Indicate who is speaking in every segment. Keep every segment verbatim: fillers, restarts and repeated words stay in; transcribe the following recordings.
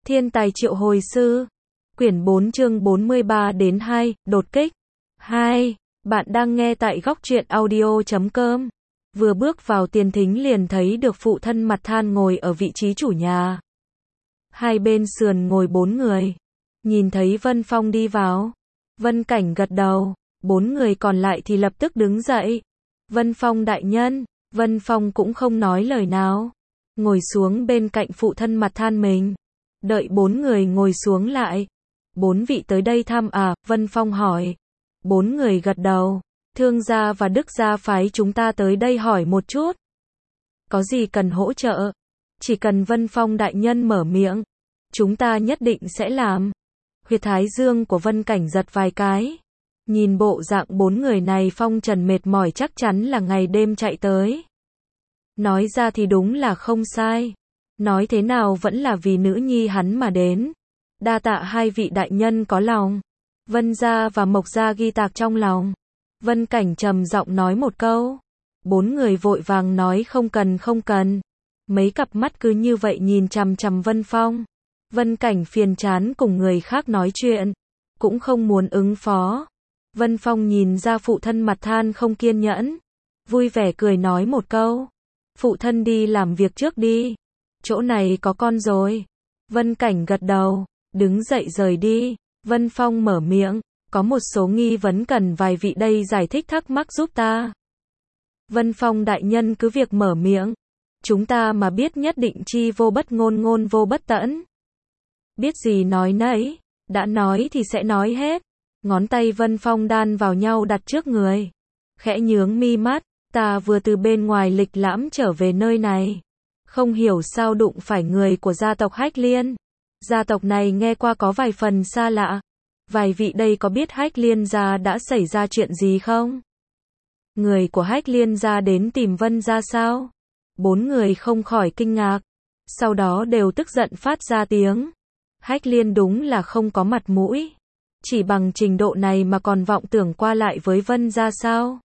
Speaker 1: Thiên tài triệu hồi sư. Quyển bốn chương bốn mươi ba đến hai, đột kích. hai. Bạn đang nghe tại góc truyện audio chấm com. Vừa bước vào tiền thính liền thấy được phụ thân mặt than ngồi ở vị trí chủ nhà. Hai bên sườn ngồi bốn người. Nhìn thấy Vân Phong đi vào. Vân Cảnh gật đầu. Bốn người còn lại thì lập tức đứng dậy. Vân Phong đại nhân. Vân Phong cũng không nói lời nào. Ngồi xuống bên cạnh phụ thân mặt than mình. Đợi bốn người ngồi xuống lại. Bốn vị tới đây thăm à? Vân Phong hỏi. Bốn người gật đầu. Thương gia và Đức gia phái chúng ta tới đây hỏi một chút. Có gì cần hỗ trợ? Chỉ cần Vân Phong đại nhân mở miệng. Chúng ta nhất định sẽ làm. Huyệt thái dương của Vân Cảnh giật vài cái. Nhìn bộ dạng bốn người này phong trần mệt mỏi chắc chắn là ngày đêm chạy tới. Nói ra thì đúng là không sai. Nói thế nào vẫn là vì nữ nhi hắn mà đến. Đa tạ hai vị đại nhân có lòng. Vân gia và Mộc gia ghi tạc trong lòng. Vân Cảnh trầm giọng nói một câu. Bốn người vội vàng nói không cần không cần. Mấy cặp mắt cứ như vậy nhìn chằm chằm Vân Phong. Vân Cảnh phiền chán cùng người khác nói chuyện. Cũng không muốn ứng phó. Vân Phong nhìn ra phụ thân mặt than không kiên nhẫn. Vui vẻ cười nói một câu. Phụ thân đi làm việc trước đi. Chỗ này có con rồi. Vân Cảnh gật đầu. Đứng dậy rời đi. Vân Phong mở miệng. Có một số nghi vấn cần vài vị đây giải thích thắc mắc giúp ta. Vân Phong đại nhân cứ việc mở miệng. Chúng ta mà biết nhất định chi vô bất ngôn ngôn vô bất tẫn. Biết gì nói nấy. Đã nói thì sẽ nói hết. Ngón tay Vân Phong đan vào nhau đặt trước người. Khẽ nhướng mi mắt. Ta vừa từ bên ngoài lịch lãm trở về nơi này. Không hiểu sao đụng phải người của gia tộc Hách Liên. Gia tộc này nghe qua có vài phần xa lạ. Vài vị đây có biết Hách Liên gia đã xảy ra chuyện gì không? Người của Hách Liên gia đến tìm Vân gia sao? Bốn người không khỏi kinh ngạc. Sau đó đều tức giận phát ra tiếng. Hách Liên đúng là không có mặt mũi. Chỉ bằng trình độ này mà còn vọng tưởng qua lại với Vân gia sao?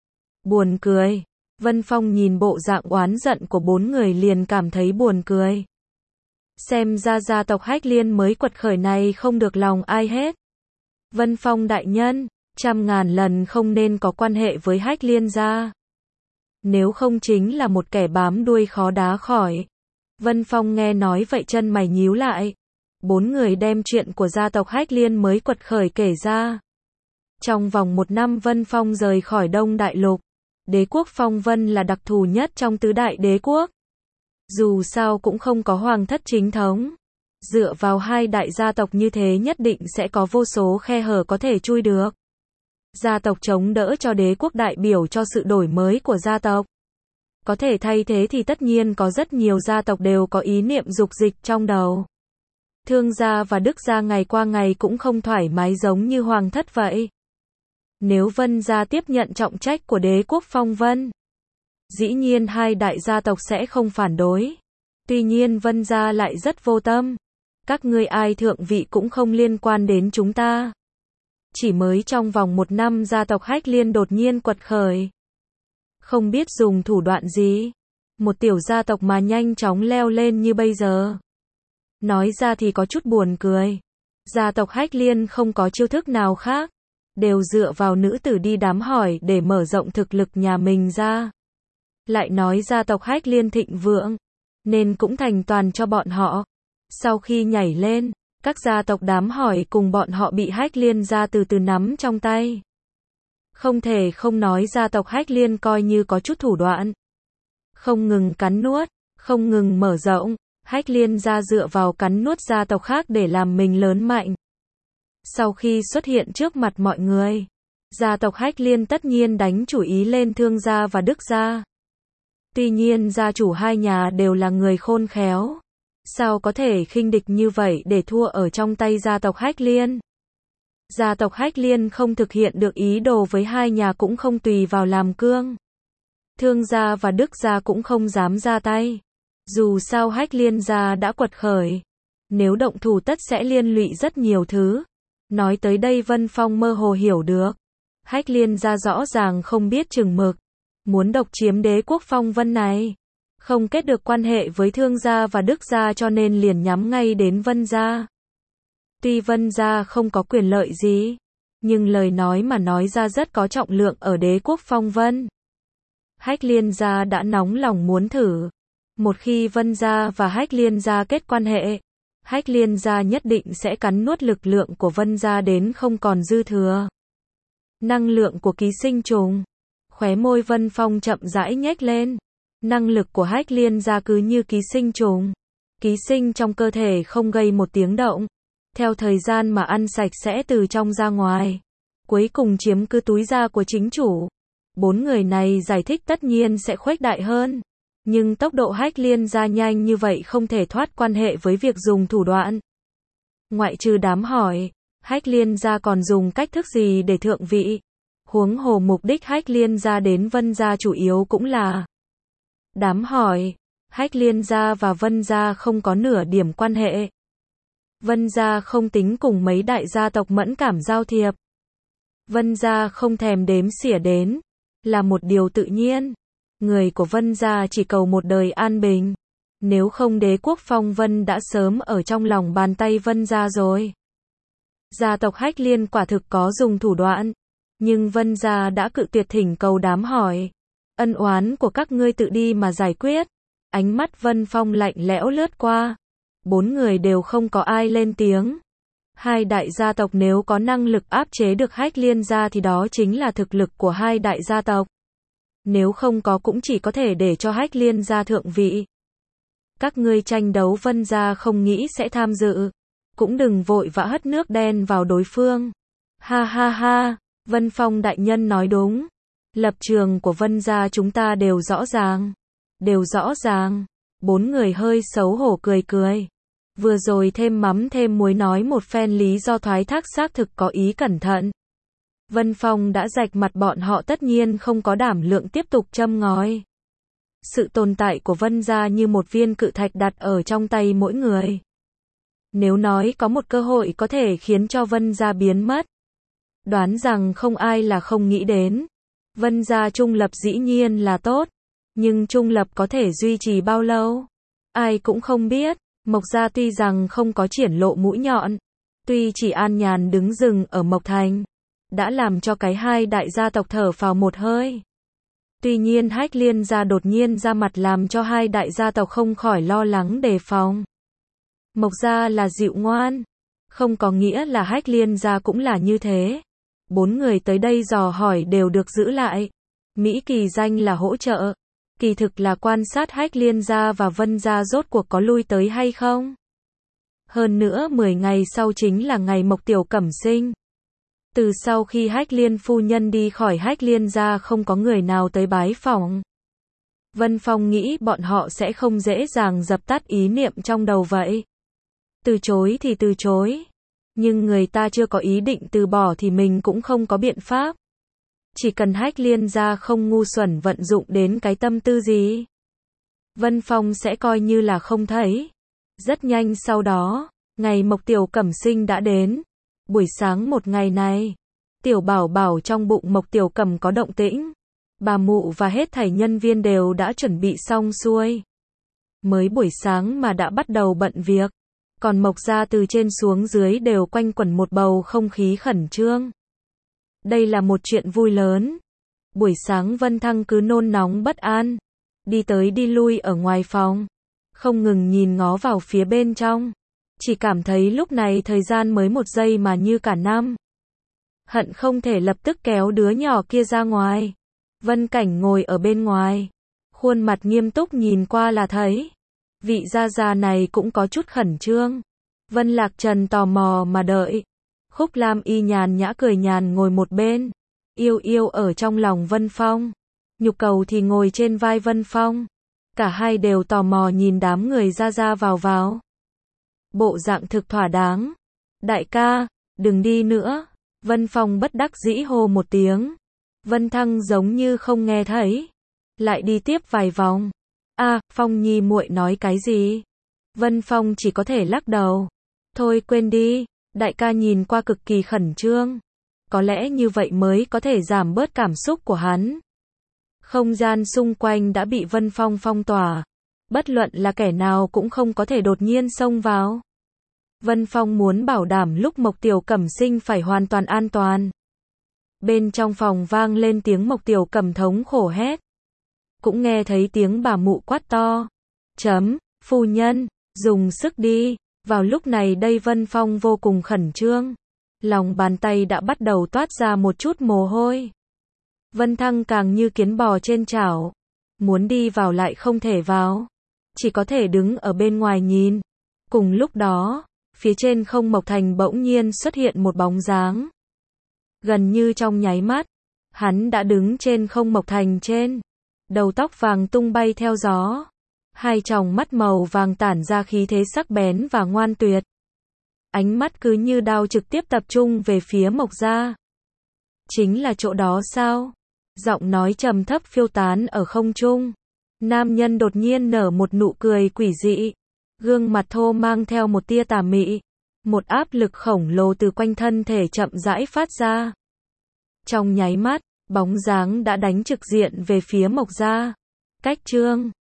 Speaker 1: Buồn cười. Vân Phong nhìn bộ dạng oán giận của bốn người liền cảm thấy buồn cười. Xem ra gia tộc Hách Liên mới quật khởi này không được lòng ai hết. Vân Phong đại nhân, trăm ngàn lần không nên có quan hệ với Hách Liên gia. Nếu không chính là một kẻ bám đuôi khó đá khỏi. Vân Phong nghe nói vậy chân mày nhíu lại. Bốn người đem chuyện của gia tộc Hách Liên mới quật khởi kể ra. Trong vòng một năm Vân Phong rời khỏi Đông Đại Lục. Đế quốc Phong Vân là đặc thù nhất trong tứ đại đế quốc. Dù sao cũng không có hoàng thất chính thống. Dựa vào hai đại gia tộc như thế nhất định sẽ có vô số khe hở có thể chui được. Gia tộc chống đỡ cho đế quốc đại biểu cho sự đổi mới của gia tộc. Có thể thay thế thì tất nhiên có rất nhiều gia tộc đều có ý niệm dục dịch trong đầu. Thương gia và Đức gia ngày qua ngày cũng không thoải mái giống như hoàng thất vậy. Nếu Vân gia tiếp nhận trọng trách của đế quốc Phong Vân, dĩ nhiên hai đại gia tộc sẽ không phản đối. Tuy nhiên Vân gia lại rất vô tâm. Các ngươi ai thượng vị cũng không liên quan đến chúng ta. Chỉ mới trong vòng một năm gia tộc Hách Liên đột nhiên quật khởi. Không biết dùng thủ đoạn gì. Một tiểu gia tộc mà nhanh chóng leo lên như bây giờ. Nói ra thì có chút buồn cười. Gia tộc Hách Liên không có chiêu thức nào khác. Đều dựa vào nữ tử đi đám hỏi để mở rộng thực lực nhà mình ra. Lại nói gia tộc Hách Liên thịnh vượng. Nên cũng thành toàn cho bọn họ. Sau khi nhảy lên, các gia tộc đám hỏi cùng bọn họ bị Hách Liên gia từ từ nắm trong tay. Không thể không nói gia tộc Hách Liên coi như có chút thủ đoạn. Không ngừng cắn nuốt, không ngừng mở rộng, Hách Liên gia dựa vào cắn nuốt gia tộc khác để làm mình lớn mạnh. Sau khi xuất hiện trước mặt mọi người, gia tộc Hách Liên tất nhiên đánh chủ ý lên Thương gia và Đức gia. Tuy nhiên gia chủ hai nhà đều là người khôn khéo. Sao có thể khinh địch như vậy để thua ở trong tay gia tộc Hách Liên? Gia tộc Hách Liên không thực hiện được ý đồ với hai nhà cũng không tùy vào làm cương. Thương gia và Đức gia cũng không dám ra tay. Dù sao Hách Liên gia đã quật khởi. Nếu động thủ tất sẽ liên lụy rất nhiều thứ. Nói tới đây Vân Phong mơ hồ hiểu được. Hách Liên gia rõ ràng không biết chừng mực. Muốn độc chiếm đế quốc Phong Vân này. Không kết được quan hệ với Thương gia và Đức gia cho nên liền nhắm ngay đến Vân gia. Tuy Vân gia không có quyền lợi gì, nhưng lời nói mà nói ra rất có trọng lượng ở đế quốc phong vân. Hách Liên gia đã nóng lòng muốn thử. Một khi Vân gia và Hách Liên gia kết quan hệ, Hách Liên gia nhất định sẽ cắn nuốt lực lượng của Vân gia đến không còn dư thừa. Năng lượng của ký sinh trùng. Khóe môi Vân Phong chậm rãi nhếch lên. Năng lực của Hách Liên gia cứ như ký sinh trùng. Ký sinh trong cơ thể không gây một tiếng động. Theo thời gian mà ăn sạch sẽ từ trong ra ngoài. Cuối cùng chiếm cứ túi da của chính chủ. Bốn người này giải thích tất nhiên sẽ khuếch đại hơn. Nhưng tốc độ Hách Liên gia nhanh như vậy không thể thoát quan hệ với việc dùng thủ đoạn. Ngoại trừ đám hỏi, Hách Liên gia còn dùng cách thức gì để thượng vị? Huống hồ mục đích Hách Liên gia đến Vân gia chủ yếu cũng là đám hỏi, Hách Liên gia và Vân gia không có nửa điểm quan hệ. Vân gia không tính cùng mấy đại gia tộc mẫn cảm giao thiệp. Vân gia không thèm đếm xỉa đến, là một điều tự nhiên. Người của Vân gia chỉ cầu một đời an bình. Nếu không đế quốc phong vân đã sớm ở trong lòng bàn tay Vân gia rồi. Gia tộc Hách Liên quả thực có dùng thủ đoạn. Nhưng Vân gia đã cự tuyệt thỉnh cầu đám hỏi. Ân oán của các ngươi tự đi mà giải quyết. Ánh mắt Vân Phong lạnh lẽo lướt qua. Bốn người đều không có ai lên tiếng. Hai đại gia tộc nếu có năng lực áp chế được Hách Liên gia thì đó chính là thực lực của hai đại gia tộc. Nếu không có cũng chỉ có thể để cho Hách Liên gia thượng vị. Các ngươi tranh đấu Vân gia không nghĩ sẽ tham dự. Cũng đừng vội vã hất nước đen vào đối phương. Ha ha ha, Vân Phong đại nhân nói đúng. Lập trường của Vân gia chúng ta đều rõ ràng. Đều rõ ràng. Bốn người hơi xấu hổ cười cười. Vừa rồi thêm mắm thêm muối nói một phen lý do thoái thác xác thực có ý cẩn thận. Vân Phong đã rạch mặt bọn họ tất nhiên không có đảm lượng tiếp tục châm ngòi. Sự tồn tại của Vân gia như một viên cự thạch đặt ở trong tay mỗi người. Nếu nói có một cơ hội có thể khiến cho Vân gia biến mất, đoán rằng không ai là không nghĩ đến. Vân gia trung lập dĩ nhiên là tốt, nhưng trung lập có thể duy trì bao lâu? Ai cũng không biết. Mộc gia tuy rằng không có triển lộ mũi nhọn, tuy chỉ an nhàn đứng rừng ở Mộc Thành, đã làm cho cái hai đại gia tộc thở phào một hơi. Tuy nhiên Hách Liên gia đột nhiên ra mặt làm cho hai đại gia tộc không khỏi lo lắng đề phòng. Mộc gia là dịu ngoan, không có nghĩa là Hách Liên gia cũng là như thế. Bốn người tới đây dò hỏi đều được giữ lại. Mỹ kỳ danh là hỗ trợ, kỳ thực là quan sát Hách Liên gia và Vân gia rốt cuộc có lui tới hay không. Hơn nữa mười ngày sau chính là ngày Mộc Tiểu Cẩm sinh. Từ sau khi Hách Liên phu nhân đi khỏi Hách Liên gia không có người nào tới bái phỏng. Vân Phong nghĩ bọn họ sẽ không dễ dàng dập tắt ý niệm trong đầu vậy. Từ chối thì từ chối. Nhưng người ta chưa có ý định từ bỏ thì mình cũng không có biện pháp. Chỉ cần Hách Liên gia không ngu xuẩn vận dụng đến cái tâm tư gì, Vân Phong sẽ coi như là không thấy. Rất nhanh sau đó, ngày Mộc Tiểu Cẩm sinh đã đến. Buổi sáng một ngày này, Tiểu Bảo Bảo trong bụng Mộc Tiểu Cẩm có động tĩnh. Bà mụ và hết thảy nhân viên đều đã chuẩn bị xong xuôi. Mới buổi sáng mà đã bắt đầu bận việc. Còn Mộc gia từ trên xuống dưới đều quanh quẩn một bầu không khí khẩn trương. Đây là một chuyện vui lớn. Buổi sáng Vân Thăng cứ nôn nóng bất an, đi tới đi lui ở ngoài phòng, không ngừng nhìn ngó vào phía bên trong. Chỉ cảm thấy lúc này thời gian mới một giây mà như cả năm. Hận không thể lập tức kéo đứa nhỏ kia ra ngoài. Vân Cảnh ngồi ở bên ngoài, khuôn mặt nghiêm túc nhìn qua là thấy. Vị gia gia này cũng có chút khẩn trương. Vân Lạc Trần tò mò mà đợi. Khúc Lam Y nhàn nhã cười nhàn ngồi một bên. Yêu yêu ở trong lòng Vân Phong. Nhục Cầu thì ngồi trên vai Vân Phong. Cả hai đều tò mò nhìn đám người ra ra vào vào. Bộ dạng thực thỏa đáng. Đại ca, đừng đi nữa. Vân Phong bất đắc dĩ hô một tiếng. Vân Thăng giống như không nghe thấy. Lại đi tiếp vài vòng. A, à, Phong Nhi muội nói cái gì? Vân Phong chỉ có thể lắc đầu. Thôi quên đi, đại ca nhìn qua cực kỳ khẩn trương. Có lẽ như vậy mới có thể giảm bớt cảm xúc của hắn. Không gian xung quanh đã bị Vân Phong phong tỏa. Bất luận là kẻ nào cũng không có thể đột nhiên xông vào. Vân Phong muốn bảo đảm lúc Mộc Tiểu Cẩm sinh phải hoàn toàn an toàn. Bên trong phòng vang lên tiếng Mộc Tiểu Cẩm thống khổ hét. Cũng nghe thấy tiếng bà mụ quát to. Chấm, phu nhân, dùng sức đi. Vào lúc này đây Vân Phong vô cùng khẩn trương. Lòng bàn tay đã bắt đầu toát ra một chút mồ hôi. Vân Thăng càng như kiến bò trên chảo. Muốn đi vào lại không thể vào. Chỉ có thể đứng ở bên ngoài nhìn. Cùng lúc đó, phía trên không Mộc Thành bỗng nhiên xuất hiện một bóng dáng. Gần như trong nháy mắt, hắn đã đứng trên không Mộc Thành trên. Đầu tóc vàng tung bay theo gió. Hai tròng mắt màu vàng tản ra khí thế sắc bén và ngoan tuyệt. Ánh mắt cứ như đao trực tiếp tập trung về phía Mộc gia. Chính là chỗ đó sao? Giọng nói trầm thấp phiêu tán ở không trung. Nam nhân đột nhiên nở một nụ cười quỷ dị. Gương mặt thô mang theo một tia tà mị. Một áp lực khổng lồ từ quanh thân thể chậm rãi phát ra. Trong nháy mắt, bóng dáng đã đánh trực diện về phía Mộc gia. Cách chương